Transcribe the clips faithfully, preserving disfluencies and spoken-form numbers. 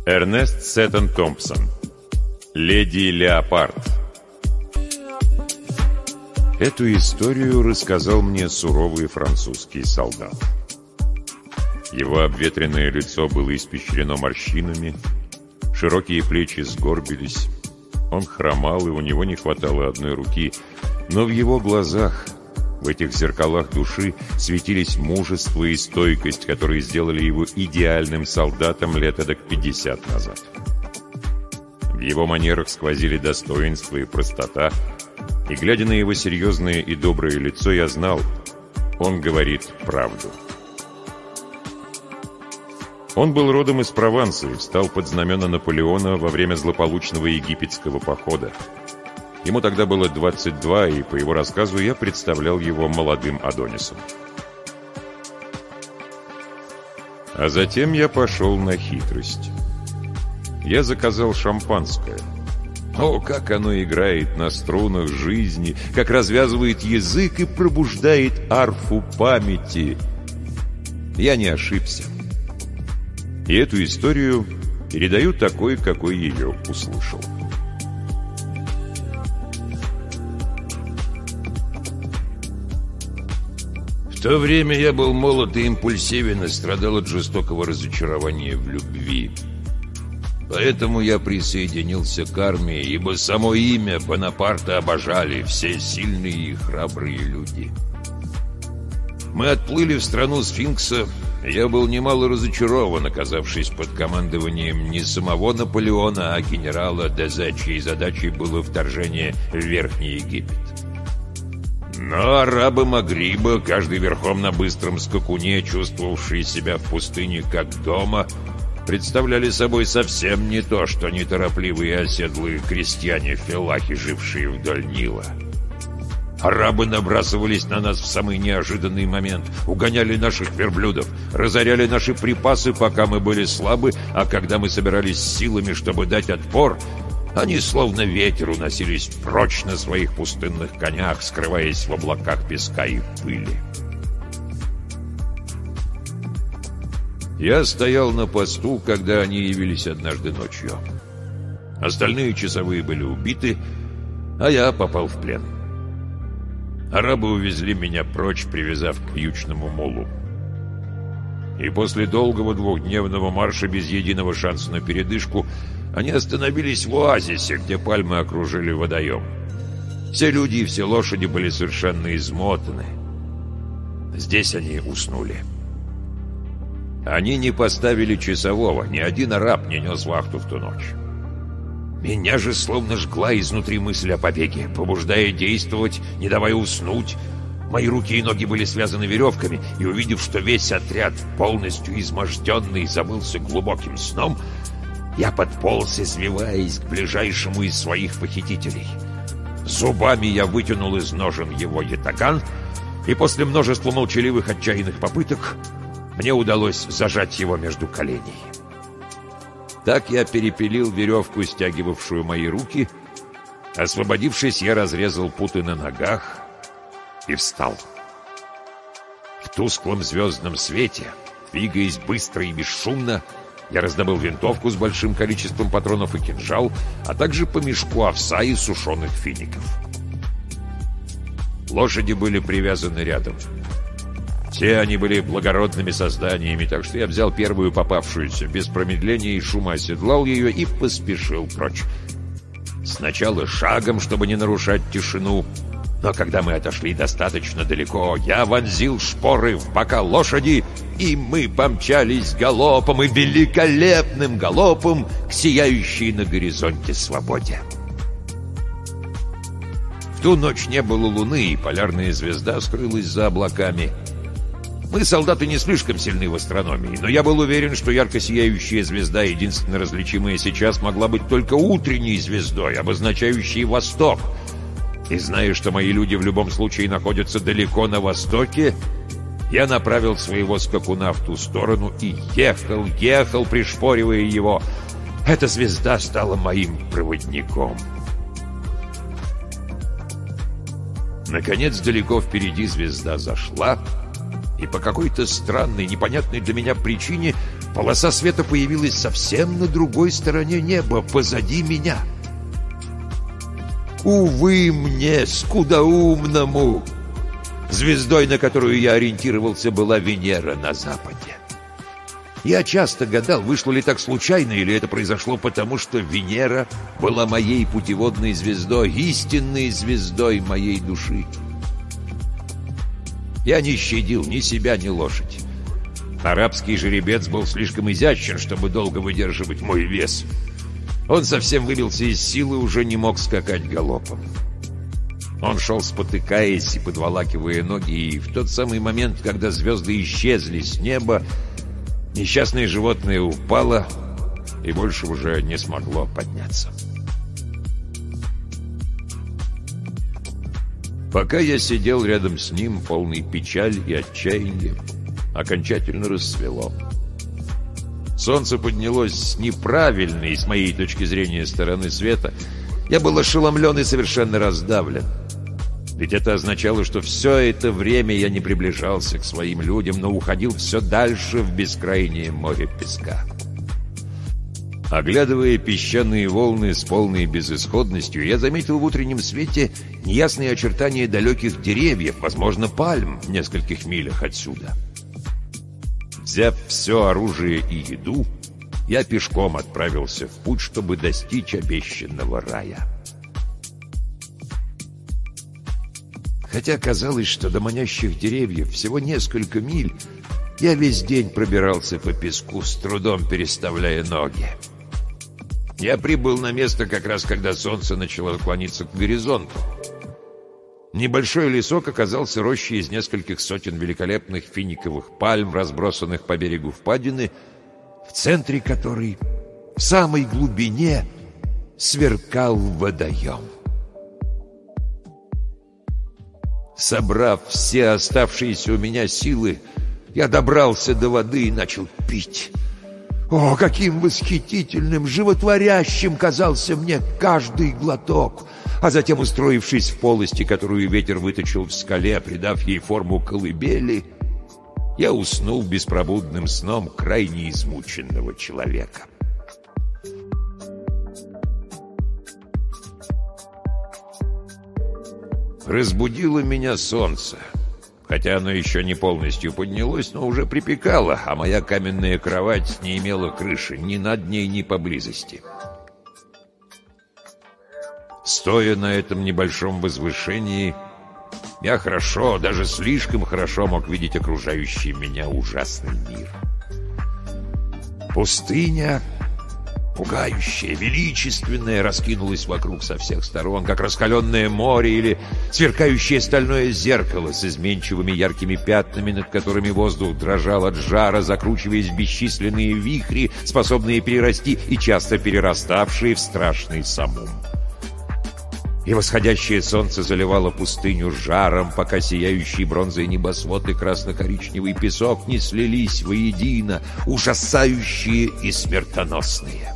Эрнест Сеттон Томпсон. Леди Леопард. Эту историю рассказал мне суровый французский солдат. Его обветренное лицо было испещрено морщинами, широкие плечи сгорбились, он хромал, и у него не хватало одной руки, но в его глазах, в этих зеркалах души, светились мужество и стойкость, которые сделали его идеальным солдатом лет эдак пятьдесят назад. В его манерах сквозили достоинство и простота, и, глядя на его серьезное и доброе лицо, я знал, он говорит правду. Он был родом из Прованса и встал под знамена Наполеона во время злополучного египетского похода. Ему тогда было двадцать два, и, по его рассказу, я представлял его молодым Адонисом. А затем я пошел на хитрость. Я заказал шампанское. О, как оно играет на струнах жизни, как развязывает язык и пробуждает арфу памяти. Я не ошибся. И эту историю передаю такой, какой ее услышал. В то время я был молод и импульсивен и страдал от жестокого разочарования в любви. Поэтому я присоединился к армии, ибо само имя Бонапарта обожали все сильные и храбрые люди. Мы отплыли в страну Сфинкса. Я был немало разочарован, оказавшись под командованием не самого Наполеона, а генерала Дезе, чьей задачей было вторжение в Верхний Египет. Но арабы Магриба, каждый верхом на быстром скакуне, чувствовавшие себя в пустыне как дома, представляли собой совсем не то, что неторопливые оседлые крестьяне-фелахи, жившие вдоль Нила. Арабы набрасывались на нас в самый неожиданный момент, угоняли наших верблюдов, разоряли наши припасы, пока мы были слабы, а когда мы собирались силами, чтобы дать отпор, они словно ветер уносились прочь на своих пустынных конях, скрываясь в облаках песка и пыли. Я стоял на посту, когда они явились однажды ночью. Остальные часовые были убиты, а я попал в плен. Арабы увезли меня прочь, привязав к вьючному мулу. И после долгого двухдневного марша без единого шанса на передышку они остановились в оазисе, где пальмы окружили водоем. Все люди и все лошади были совершенно измотаны. Здесь они уснули. Они не поставили часового, ни один араб не нес вахту в ту ночь. Меня же словно жгла изнутри мысль о побеге, побуждая действовать, не давая уснуть. Мои руки и ноги были связаны веревками, и, увидев, что весь отряд, полностью изможденный, забылся глубоким сном, я подполз, извиваясь к ближайшему из своих похитителей. Зубами я вытянул из ножен его ятаган, и после множества молчаливых отчаянных попыток мне удалось зажать его между коленей. Так я перепилил веревку, стягивавшую мои руки. Освободившись, я разрезал путы на ногах и встал. В тусклом звездном свете, двигаясь быстро и бесшумно, я раздобыл винтовку с большим количеством патронов и кинжал, а также по мешку овса и сушеных фиников. Лошади были привязаны рядом. Все они были благородными созданиями, так что я взял первую попавшуюся, без промедления и шума оседлал ее и поспешил прочь. Сначала шагом, чтобы не нарушать тишину, но когда мы отошли достаточно далеко, я вонзил шпоры в бока лошади, и мы помчались галопом и великолепным галопом к сияющей на горизонте свободе. В ту ночь не было луны, и полярная звезда скрылась за облаками. Мы, солдаты, не слишком сильны в астрономии, но я был уверен, что ярко сияющая звезда, единственно различимая сейчас, могла быть только утренней звездой, обозначающей восток. И зная, что мои люди в любом случае находятся далеко на востоке, я направил своего скакуна в ту сторону и ехал, ехал, пришпоривая его. Эта звезда стала моим проводником. Наконец, далеко впереди звезда зашла, и по какой-то странной, непонятной для меня причине полоса света появилась совсем на другой стороне неба, позади меня. Увы мне, скудоумному! Звездой, на которую я ориентировался, была Венера на западе. Я часто гадал, вышло ли так случайно, или это произошло потому, что Венера была моей путеводной звездой, истинной звездой моей души. Я не щадил ни себя, ни лошадь. Арабский жеребец был слишком изящен, чтобы долго выдерживать мой вес. Он совсем выбился из силы и уже не мог скакать галопом. Он шел, спотыкаясь и подволакивая ноги, и в тот самый момент, когда звезды исчезли с неба, несчастное животное упало и больше уже не смогло подняться. Пока я сидел рядом с ним, полный печаль и отчаяния, окончательно рассвело. Солнце поднялось с неправильной, с моей точки зрения, стороны света. Я был ошеломлен и совершенно раздавлен. Ведь это означало, что все это время я не приближался к своим людям, но уходил все дальше в бескрайнее море песка. Оглядывая песчаные волны с полной безысходностью, я заметил в утреннем свете неясные очертания далеких деревьев, возможно, пальм в нескольких милях отсюда. Взяв все оружие и еду, я пешком отправился в путь, чтобы достичь обещанного рая. Хотя казалось, что до манящих деревьев всего несколько миль, я весь день пробирался по песку, с трудом переставляя ноги. Я прибыл на место как раз, когда солнце начало клониться к горизонту. Небольшой лесок оказался рощей из нескольких сотен великолепных финиковых пальм, разбросанных по берегу впадины, в центре которой, в самой глубине, сверкал водоем. Собрав все оставшиеся у меня силы, я добрался до воды и начал пить. О, каким восхитительным, животворящим казался мне каждый глоток! А затем, устроившись в полости, которую ветер выточил в скале, придав ей форму колыбели, я уснул беспробудным сном крайне измученного человека. Разбудило меня солнце. Хотя оно еще не полностью поднялось, но уже припекало, а моя каменная кровать не имела крыши ни над ней, ни поблизости. Стоя на этом небольшом возвышении, я хорошо, даже слишком хорошо мог видеть окружающий меня ужасный мир. Пустыня, пугающая, величественная, раскинулась вокруг со всех сторон, как раскаленное море или сверкающее стальное зеркало с изменчивыми яркими пятнами, над которыми воздух дрожал от жара, закручиваясь в бесчисленные вихри, способные перерасти и часто перераставшие в страшный самум. И восходящее солнце заливало пустыню жаром, пока сияющий бронзой небосвод и красно-коричневый песок не слились воедино, ужасающие и смертоносные.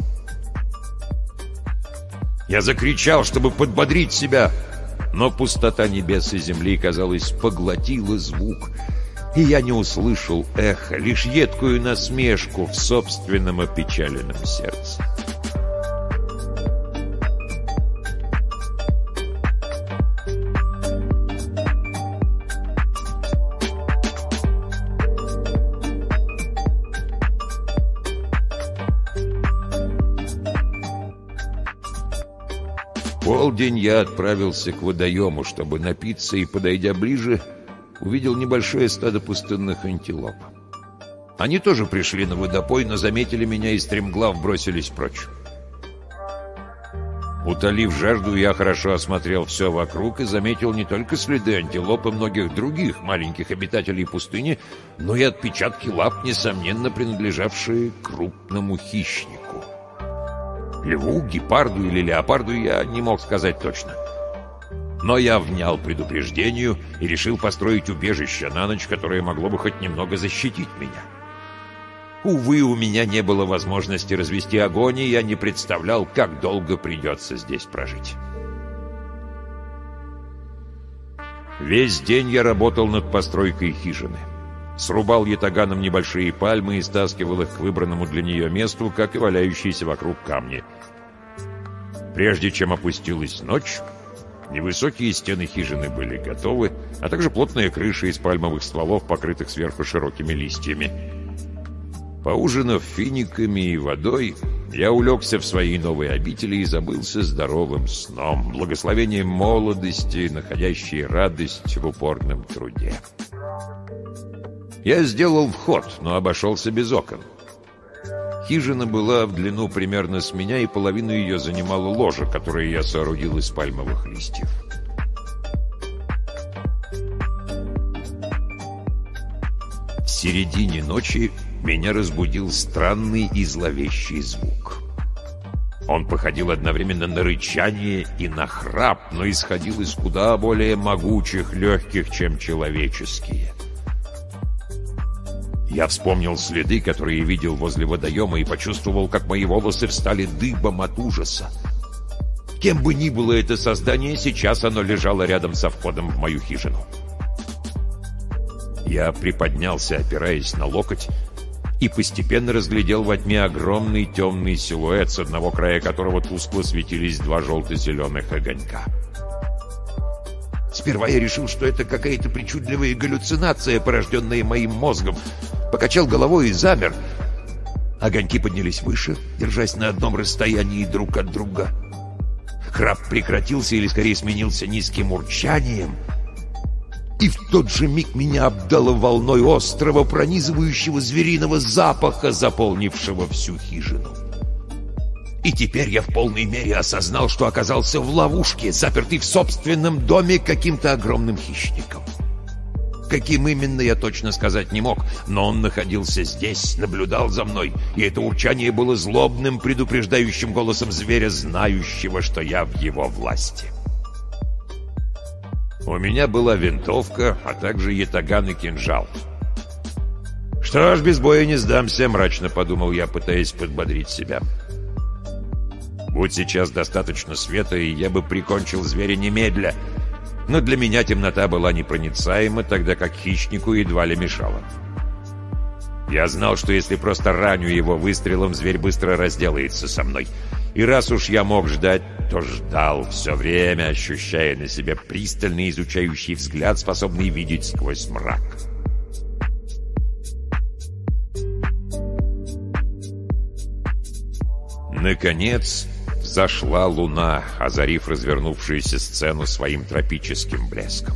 Я закричал, чтобы подбодрить себя, но пустота небес и земли, казалось, поглотила звук, и я не услышал эхо, лишь едкую насмешку в собственном опечаленном сердце. В полдень я отправился к водоему, чтобы напиться, и, подойдя ближе, увидел небольшое стадо пустынных антилоп. Они тоже пришли на водопой, но заметили меня и стремглав бросились прочь. Утолив жажду, я хорошо осмотрел все вокруг и заметил не только следы антилоп и многих других маленьких обитателей пустыни, но и отпечатки лап, несомненно принадлежавшие крупному хищнику. Льву, гепарду или леопарду я не мог сказать точно. Но я внял предупреждению и решил построить убежище на ночь, которое могло бы хоть немного защитить меня. Увы, у меня не было возможности развести огонь, и я не представлял, как долго придется здесь прожить. Весь день я работал над постройкой хижины. срубал ятаганом небольшие пальмы и стаскивал их к выбранному для нее месту, как и валяющиеся вокруг камни. Прежде чем опустилась ночь, невысокие стены хижины были готовы, а также плотная крыша из пальмовых стволов, покрытых сверху широкими листьями. Поужинав финиками и водой, я улегся в своей новой обители и забылся здоровым сном, благословением молодости, находящей радость в упорном труде. Я сделал вход, но обошелся без окон. Хижина была в длину примерно с меня, и половину ее занимала ложа, которую я соорудил из пальмовых листьев. В середине ночи меня разбудил странный и зловещий звук. Он походил одновременно на рычание и на храп, но исходил из куда более могучих легких, чем человеческие. Я вспомнил следы, которые видел возле водоема, и почувствовал, как мои волосы встали дыбом от ужаса. Кем бы ни было это создание, сейчас оно лежало рядом со входом в мою хижину. Я приподнялся, опираясь на локоть, и постепенно разглядел во тьме огромный темный силуэт, с одного края которого тускло светились два желто-зеленых огонька. Сперва я решил, что это какая-то причудливая галлюцинация, порожденная моим мозгом. Покачал головой и замер. Огоньки поднялись выше, держась на одном расстоянии друг от друга. Храп прекратился, или скорее сменился низким урчанием. И в тот же миг меня обдало волной острого, пронизывающего звериного запаха, заполнившего всю хижину. И теперь я в полной мере осознал, что оказался в ловушке, запертый в собственном доме каким-то огромным хищником. Каким именно, я точно сказать не мог, но он находился здесь, наблюдал за мной, и это урчание было злобным, предупреждающим голосом зверя, знающего, что я в его власти. У меня была винтовка, а также ятаган и кинжал. «Что ж, без боя не сдамся», — мрачно подумал я, пытаясь подбодрить себя. Будь сейчас достаточно света, и я бы прикончил зверя немедля. Но для меня темнота была непроницаема, тогда как хищнику едва ли мешала. Я знал, что если просто раню его выстрелом, зверь быстро разделается со мной. И раз уж я мог ждать, то ждал все время, ощущая на себе пристальный изучающий взгляд, способный видеть сквозь мрак. Наконец взошла луна, озарив развернувшуюся сцену своим тропическим блеском.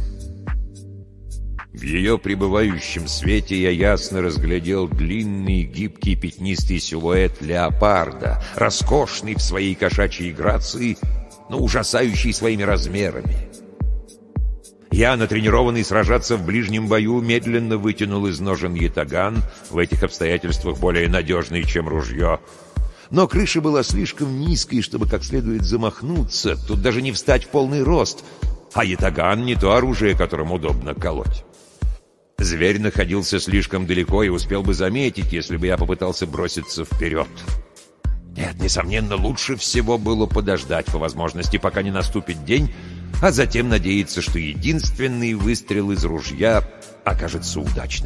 В ее пребывающем свете я ясно разглядел длинный, гибкий, пятнистый силуэт леопарда, роскошный в своей кошачьей грации, но ужасающий своими размерами. Я, натренированный сражаться в ближнем бою, медленно вытянул из ножен ятаган, в этих обстоятельствах более надежный, чем ружье. Но крыша была слишком низкой, чтобы как следует замахнуться, тут даже не встать в полный рост, а ятаган — не то оружие, которым удобно колоть. Зверь находился слишком далеко и успел бы заметить, если бы я попытался броситься вперед. Нет, несомненно, лучше всего было подождать по возможности, пока не наступит день, а затем надеяться, что единственный выстрел из ружья окажется удачным.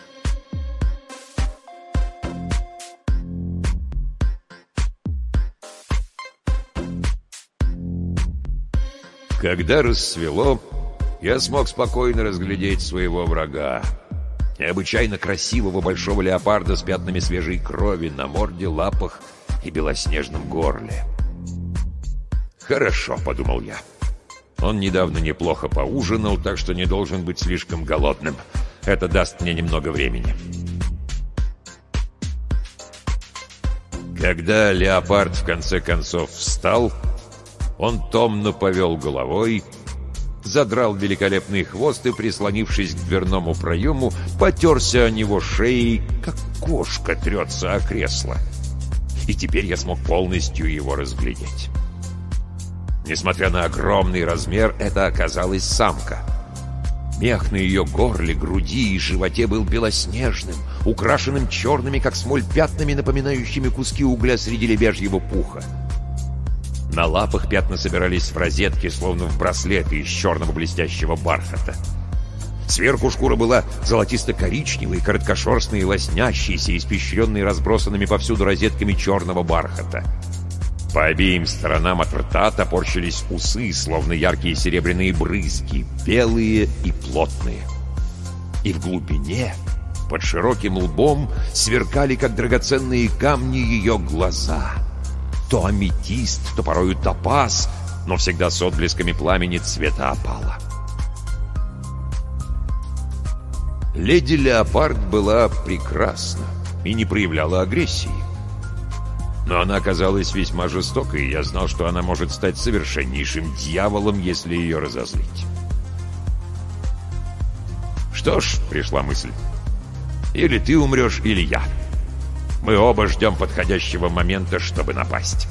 Когда рассвело, я смог спокойно разглядеть своего врага. Необычайно красивого большого леопарда с пятнами свежей крови на морде, лапах и белоснежном горле. «Хорошо», — подумал я. Он недавно неплохо поужинал, так что не должен быть слишком голодным. Это даст мне немного времени. Когда леопард в конце концов встал, он томно повел головой, задрал великолепный хвост и, прислонившись к дверному проему, потерся о него шеей, как кошка трется о кресло. И теперь я смог полностью его разглядеть. Несмотря на огромный размер, это оказалась самка. Мех на ее горле, груди и животе был белоснежным, украшенным черными, как смоль, пятнами, напоминающими куски угля среди лебяжьего пуха. На лапах пятна собирались в розетки, словно в браслеты из черного блестящего бархата. Сверху шкура была золотисто-коричневой, короткошерстной и лоснящейся, испещренной разбросанными повсюду розетками черного бархата. По обеим сторонам от рта топорщились усы, словно яркие серебряные брызги, белые и плотные. И в глубине, под широким лбом, сверкали, как драгоценные камни, ее глаза. То аметист, то порою топаз, но всегда с отблесками пламени цвета опала. Леди Леопард была прекрасна и не проявляла агрессии. Но она оказалась весьма жестокой, и я знал, что она может стать совершеннейшим дьяволом, если ее разозлить. Что ж, пришла мысль. Или ты умрешь, или я. Мы оба ждем подходящего момента, чтобы напасть.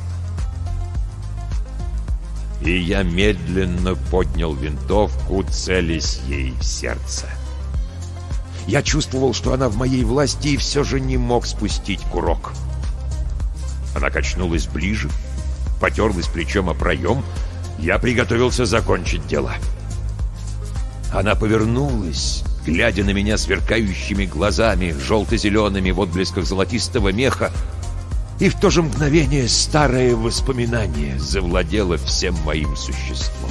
И я медленно поднял винтовку, целясь ей в сердце. Я чувствовал, что она в моей власти, и все же не мог спустить курок. Она качнулась ближе, потерлась плечом о проем. Я приготовился закончить дело. Она повернулась, глядя на меня сверкающими глазами, желто-зелеными в отблесках золотистого меха, и в то же мгновение старое воспоминание завладело всем моим существом.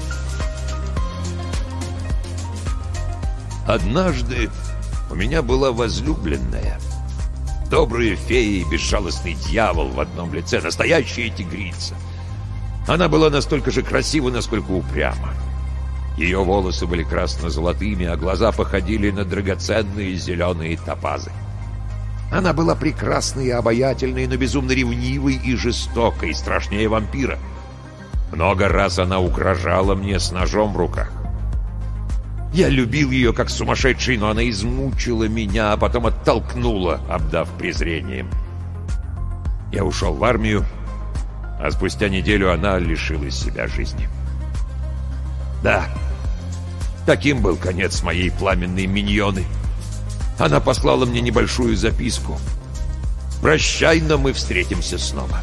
Однажды у меня была возлюбленная. Добрая фея и безжалостный дьявол в одном лице, настоящая тигрица. Она была настолько же красива, насколько упряма. Ее волосы были красно-золотыми, а глаза походили на драгоценные зеленые топазы. Она была прекрасной и обаятельной, но безумно ревнивой и жестокой, страшнее вампира. Много раз она угрожала мне с ножом в руках. Я любил ее как сумасшедший, но она измучила меня, а потом оттолкнула, обдав презрением. Я ушел в армию, а спустя неделю она лишилась себя жизни. Да, таким был конец моей пламенной миньоны. Она послала мне небольшую записку. «Прощай, но мы встретимся снова».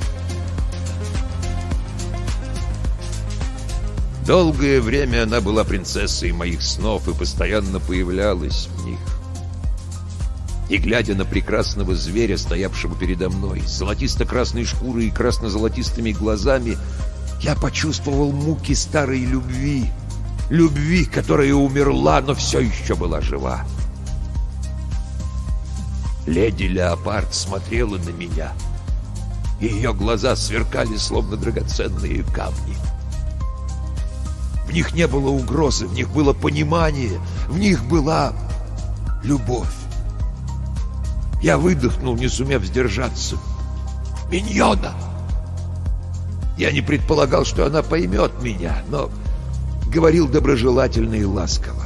Долгое время она была принцессой моих снов и постоянно появлялась в них. И, глядя на прекрасного зверя, стоявшего передо мной, с золотисто-красной шкурой и красно-золотистыми глазами, я почувствовал муки старой любви, любви, которая умерла, но все еще была жива. Леди Леопард смотрела на меня, и ее глаза сверкали, словно драгоценные камни. В них не было угрозы, в них было понимание, в них была любовь. Я выдохнул, не сумев сдержаться. «Миньона!» Я не предполагал, что она поймет меня, но говорил доброжелательно и ласково.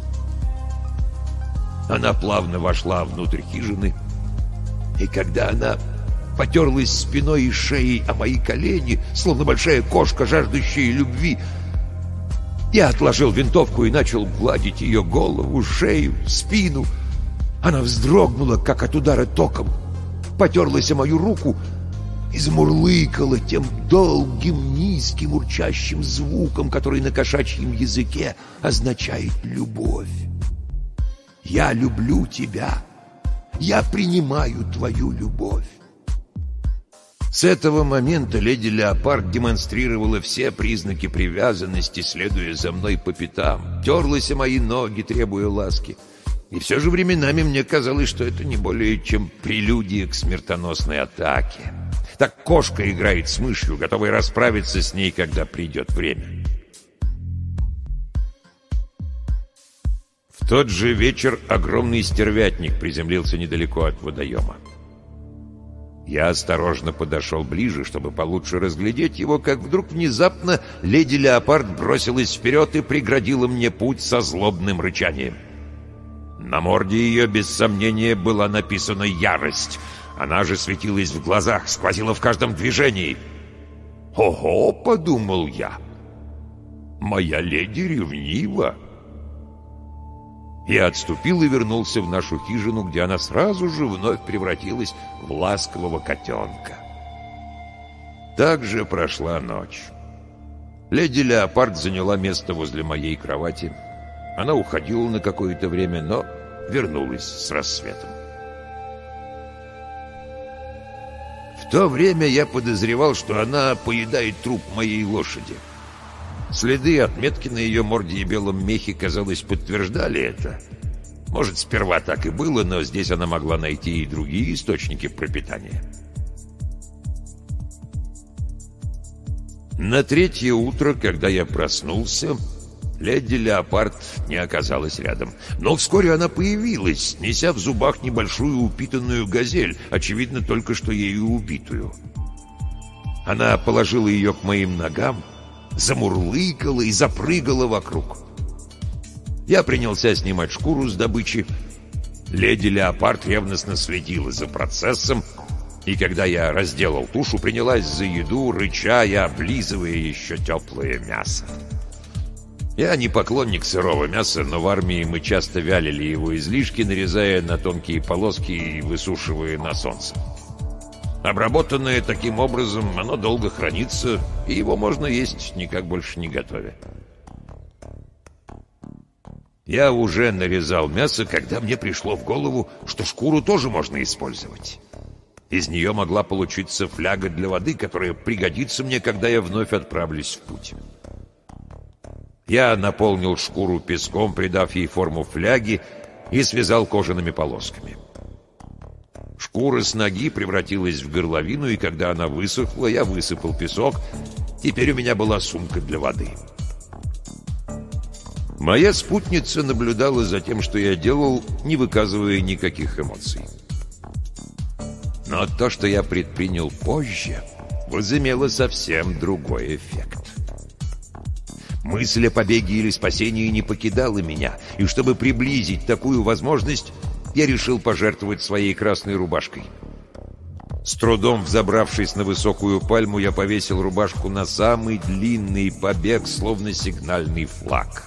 Она плавно вошла внутрь хижины, и когда она потерлась спиной и шеей о мои колени, словно большая кошка, жаждущая любви, я отложил винтовку и начал гладить ее голову, шею, спину. Она вздрогнула, как от удара током, потерлась о мою руку и замурлыкала тем долгим, низким, урчащим звуком, который на кошачьем языке означает «любовь». «Я люблю тебя. Я принимаю твою любовь». С этого момента леди Леопард демонстрировала все признаки привязанности, следуя за мной по пятам. Терлась о мои ноги, требуя ласки. И все же временами мне казалось, что это не более чем прелюдия к смертоносной атаке. Так кошка играет с мышью, готовая расправиться с ней, когда придет время. В тот же вечер огромный стервятник приземлился недалеко от водоема. Я осторожно подошел ближе, чтобы получше разглядеть его, как вдруг внезапно леди Леопард бросилась вперед и преградила мне путь со злобным рычанием. На морде ее, без сомнения, была написана ярость. Она же светилась в глазах, сквозила в каждом движении. «Ого!» — подумал я. «Моя леди ревнива!» Я отступил и вернулся в нашу хижину, где она сразу же вновь превратилась в ласкового котенка. Так же прошла ночь. Леди Леопард заняла место возле моей кровати. Она уходила на какое-то время, но вернулась с рассветом. В то время я подозревал, что она поедает труп моей лошади. Следы, отметки на ее морде и белом мехе, казалось, подтверждали это. Может, сперва так и было, но здесь она могла найти и другие источники пропитания. На третье утро, когда я проснулся, леди Леопард не оказалась рядом. Но вскоре она появилась, неся в зубах небольшую упитанную газель, очевидно, только что ею убитую. Она положила ее к моим ногам, замурлыкала и запрыгала вокруг. Я принялся снимать шкуру с добычи. Леди Леопард ревностно следила за процессом, и когда я разделал тушу, принялась за еду, рыча и облизывая еще теплое мясо. Я не поклонник сырого мяса, но в армии мы часто вялили его излишки, нарезая на тонкие полоски и высушивая на солнце. Обработанное таким образом, оно долго хранится, и его можно есть, никак больше не готовя. Я уже нарезал мясо, когда мне пришло в голову, что шкуру тоже можно использовать. Из нее могла получиться фляга для воды, которая пригодится мне, когда я вновь отправлюсь в путь. Я наполнил шкуру песком, придав ей форму фляги, и связал кожаными полосками. Шкура с ноги превратилась в горловину, и когда она высохла, я высыпал песок. Теперь у меня была сумка для воды. Моя спутница наблюдала за тем, что я делал, не выказывая никаких эмоций. Но то, что я предпринял позже, возымело совсем другой эффект. Мысль о побеге или спасении не покидала меня, и чтобы приблизить такую возможность, я решил пожертвовать своей красной рубашкой. С трудом взобравшись на высокую пальму, я повесил рубашку на самый длинный побег, словно сигнальный флаг.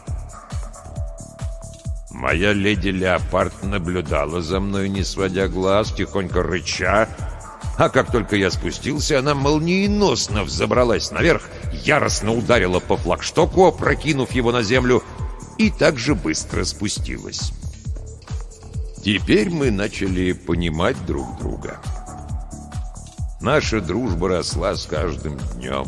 Моя леди Леопард наблюдала за мной, не сводя глаз, тихонько рыча, а как только я спустился, она молниеносно взобралась наверх, яростно ударила по флагштоку, опрокинув его на землю, и так же быстро спустилась. Теперь мы начали понимать друг друга. Наша дружба росла с каждым днем.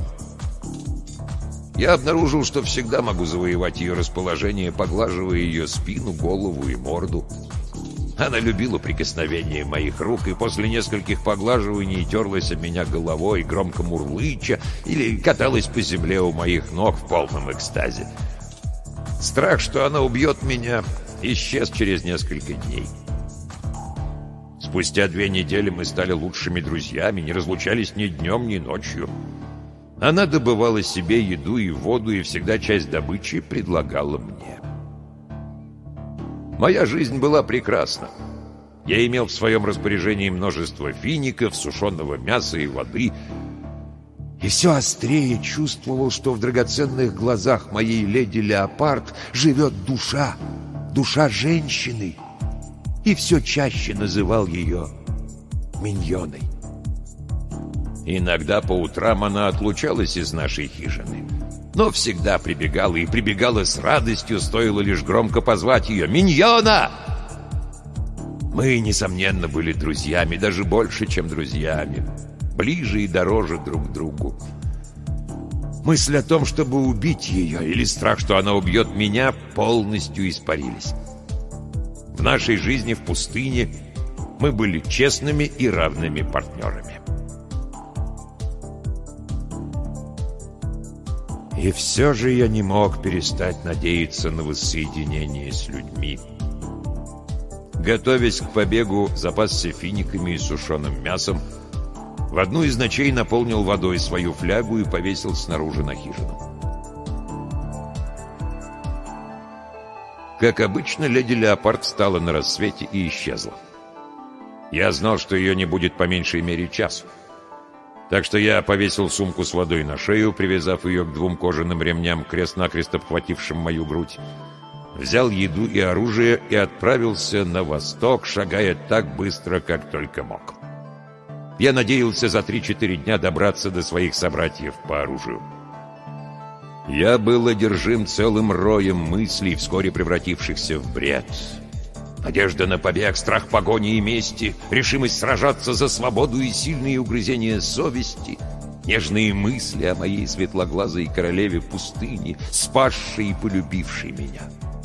Я обнаружил, что всегда могу завоевать ее расположение, поглаживая ее спину, голову и морду. Она любила прикосновение моих рук, и после нескольких поглаживаний терлась об меня головой, громко мурлыча, или каталась по земле у моих ног в полном экстазе. Страх, что она убьет меня, исчез через несколько дней. Спустя две недели мы стали лучшими друзьями, не разлучались ни днем, ни ночью. Она добывала себе еду и воду, и всегда часть добычи предлагала мне. Моя жизнь была прекрасна. Я имел в своем распоряжении множество фиников, сушеного мяса и воды, и все острее чувствовал, что в драгоценных глазах моей леди Леопард живет душа, душа женщины, и все чаще называл ее миньоной. Иногда по утрам она отлучалась из нашей хижины, но всегда прибегала, и прибегала с радостью, стоило лишь громко позвать ее: «Миньона!» Мы, несомненно, были друзьями, даже больше, чем друзьями, ближе и дороже друг другу. Мысль о том, чтобы убить ее, или страх, что она убьет меня, полностью испарились. В нашей жизни в пустыне мы были честными и равными партнерами. И все же я не мог перестать надеяться на воссоединение с людьми. Готовясь к побегу, запасся финиками и сушеным мясом. В одну из ночей наполнил водой свою флягу и повесил снаружи на хижину. Как обычно, леди Леопард встала на рассвете и исчезла. Я знал, что ее не будет по меньшей мере часу. Так что я повесил сумку с водой на шею, привязав ее к двум кожаным ремням, крест-накрест обхватившим мою грудь. Взял еду и оружие и отправился на восток, шагая так быстро, как только мог. Я надеялся за три-четыре дня добраться до своих собратьев по оружию. Я был одержим целым роем мыслей, вскоре превратившихся в бред. Надежда на побег, страх погони и мести, решимость сражаться за свободу и сильные угрызения совести, нежные мысли о моей светлоглазой королеве пустыни, спасшей и полюбившей меня.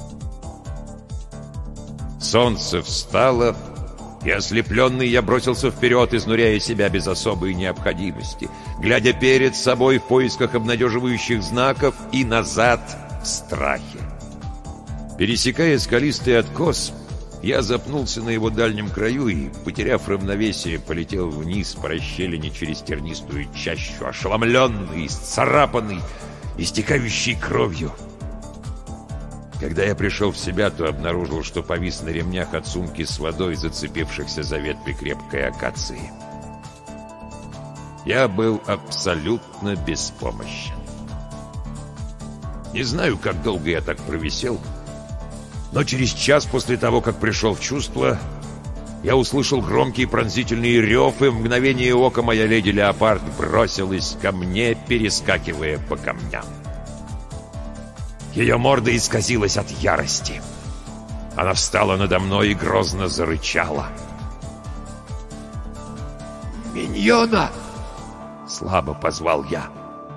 Солнце встало, и ослепленный я бросился вперед, изнуряя себя без особой необходимости, глядя перед собой в поисках обнадеживающих знаков и назад в страхе. Пересекая скалистый откос, я запнулся на его дальнем краю и, потеряв равновесие, полетел вниз по расщелине через тернистую чащу, ошеломленный, исцарапанный, истекающий кровью. Когда я пришел в себя, то обнаружил, что повис на ремнях от сумки с водой, зацепившихся за ветви крепкой акации. Я был абсолютно беспомощен. Не знаю, как долго я так провисел, но через час после того, как пришел в чувство, я услышал громкий пронзительный рев, и в мгновение ока моя леди Леопард бросилась ко мне, перескакивая по камням. Ее морда исказилась от ярости. Она встала надо мной и грозно зарычала. «Миньона!» — слабо позвал я.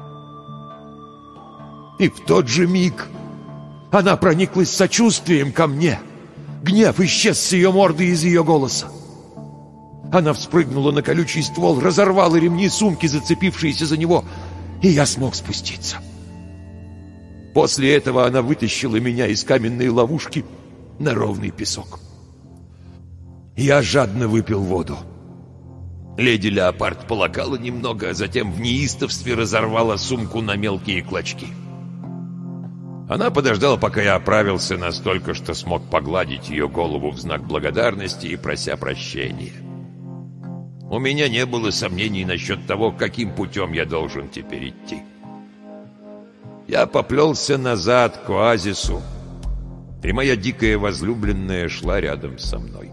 И в тот же миг она прониклась сочувствием ко мне. Гнев исчез с ее морды и из ее голоса. Она вспрыгнула на колючий ствол, разорвала ремни сумки, зацепившиеся за него, и я смог спуститься. После этого она вытащила меня из каменной ловушки на ровный песок. Я жадно выпил воду. Леди Леопард полагала немного, а затем в неистовстве разорвала сумку на мелкие клочки. Она подождала, пока я оправился настолько, что смог погладить ее голову в знак благодарности и прося прощения. У меня не было сомнений насчет того, каким путем я должен теперь идти. Я поплелся назад к оазису, и моя дикая возлюбленная шла рядом со мной.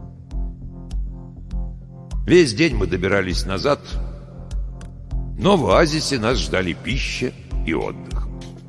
Весь день мы добирались назад, но в оазисе нас ждали пища и отдых.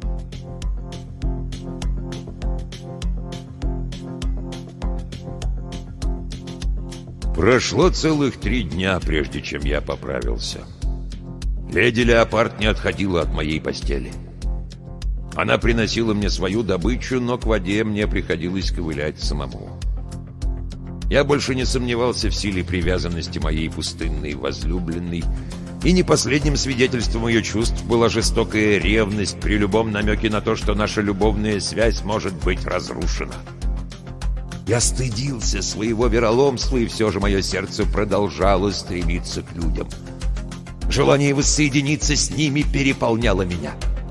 Прошло целых три дня, прежде чем я поправился. Леди Леопард не отходила от моей постели. Она приносила мне свою добычу, но к воде мне приходилось ковылять самому. Я больше не сомневался в силе привязанности моей пустынной возлюбленной, и не последним свидетельством ее чувств была жестокая ревность при любом намеке на то, что наша любовная связь может быть разрушена. Я стыдился своего вероломства, и все же мое сердце продолжало стремиться к людям. Желание воссоединиться с ними переполняло меня.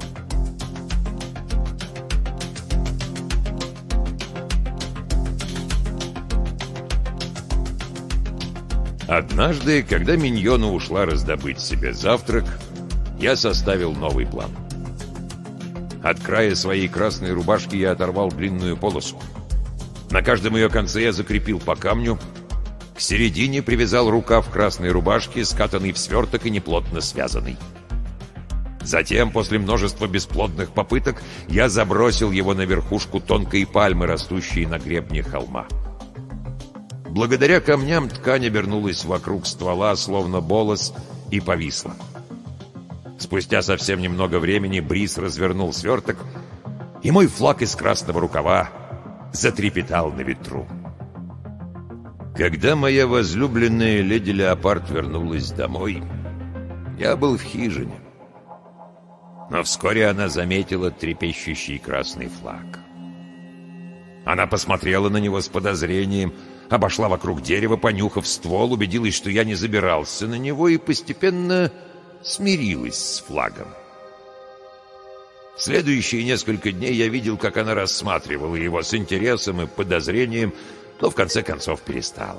Однажды, когда Миньона ушла раздобыть себе завтрак, я составил новый план. От края своей красной рубашки я оторвал длинную полосу. На каждом ее конце я закрепил по камню. К середине привязал рукав красной рубашки, скатанный в сверток и неплотно связанный. Затем, после множества бесплодных попыток, я забросил его на верхушку тонкой пальмы, растущей на гребне холма. Благодаря камням ткань обернулась вокруг ствола, словно болос, и повисла. Спустя совсем немного времени бриз развернул сверток, и мой флаг из красного рукава затрепетал на ветру. Когда моя возлюбленная леди Леопард вернулась домой, я был в хижине. Но вскоре она заметила трепещущий красный флаг. Она посмотрела на него с подозрением, обошла вокруг дерева, понюхав ствол, убедилась, что я не забирался на него, и постепенно смирилась с флагом. В следующие несколько дней я видел, как она рассматривала его с интересом и подозрением, но в конце концов перестала.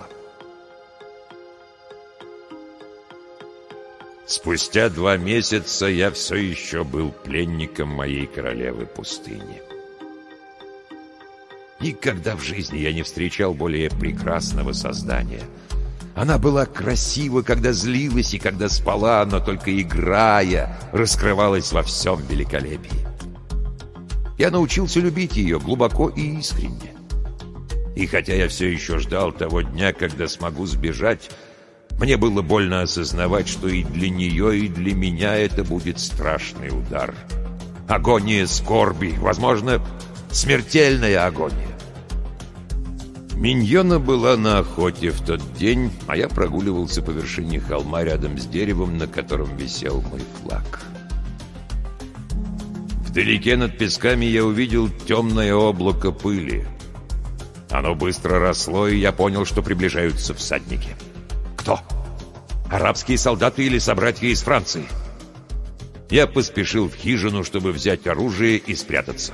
Спустя два месяца я все еще был пленником моей королевы пустыни. Никогда в жизни я не встречал более прекрасного создания. Она была красива, когда злилась, и когда спала, но только играя раскрывалась во всем великолепии. Я научился любить ее глубоко и искренне. И хотя я все еще ждал того дня, когда смогу сбежать, мне было больно осознавать, что и для нее, и для меня это будет страшный удар. Агония скорби, возможно, смертельная агония. Миньона была на охоте в тот день, а я прогуливался по вершине холма рядом с деревом, на котором висел мой флаг. Вдалеке над песками я увидел темное облако пыли. Оно быстро росло, и я понял, что приближаются всадники. Кто? Арабские солдаты или собратья из Франции? Я поспешил в хижину, чтобы взять оружие и спрятаться.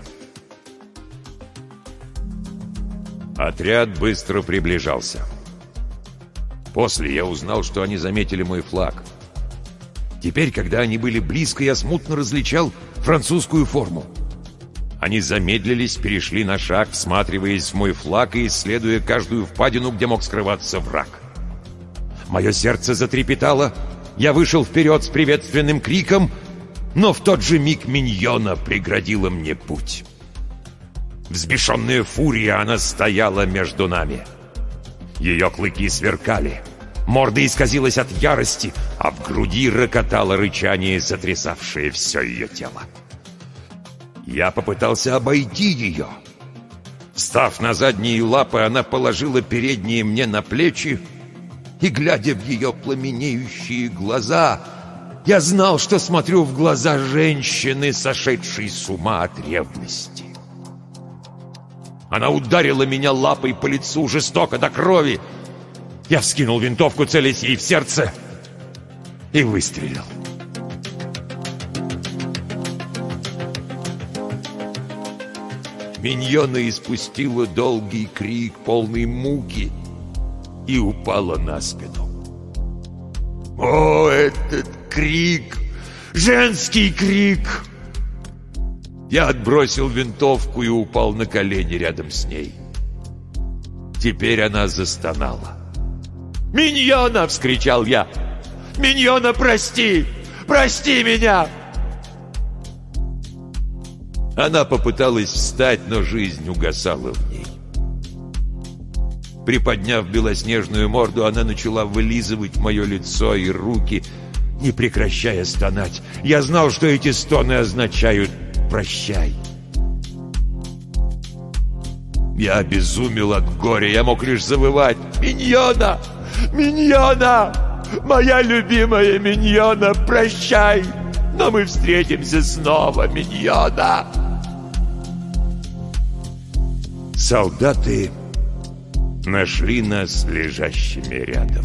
Отряд быстро приближался. После я узнал, что они заметили мой флаг. Теперь, когда они были близко, я смутно различал французскую форму. Они замедлились, перешли на шаг, всматриваясь в мой флаг и исследуя каждую впадину, где мог скрываться враг. Мое сердце затрепетало. Я вышел вперед с приветственным криком, но в тот же миг Миньона преградила мне путь. Взбешенная фурия, она стояла между нами. Ее клыки сверкали, морда исказилась от ярости, а в груди рокотало рычание, сотрясавшее все ее тело. Я попытался обойти ее. Встав на задние лапы, она положила передние мне на плечи, и, глядя в ее пламенеющие глаза, я знал, что смотрю в глаза женщины, сошедшей с ума от ревности. Она ударила меня лапой по лицу, жестоко до крови. Я вскинул винтовку, целясь ей в сердце, и выстрелил. Миньона испустила долгий крик, полный муки, и упала на спину. О, этот крик! Женский крик! Я отбросил винтовку и упал на колени рядом с ней. Теперь она застонала. «Миньона!» — вскричал я. «Миньона, прости! Прости меня!» Она попыталась встать, но жизнь угасала в ней. Приподняв белоснежную морду, она начала вылизывать мое лицо и руки, не прекращая стонать. Я знал, что эти стоны означают «прощай». Я обезумел от горя, я мог лишь завывать: «Миньона! Миньона! Моя любимая Миньона, прощай! Но мы встретимся снова, Миньона!» Солдаты нашли нас лежащими рядом.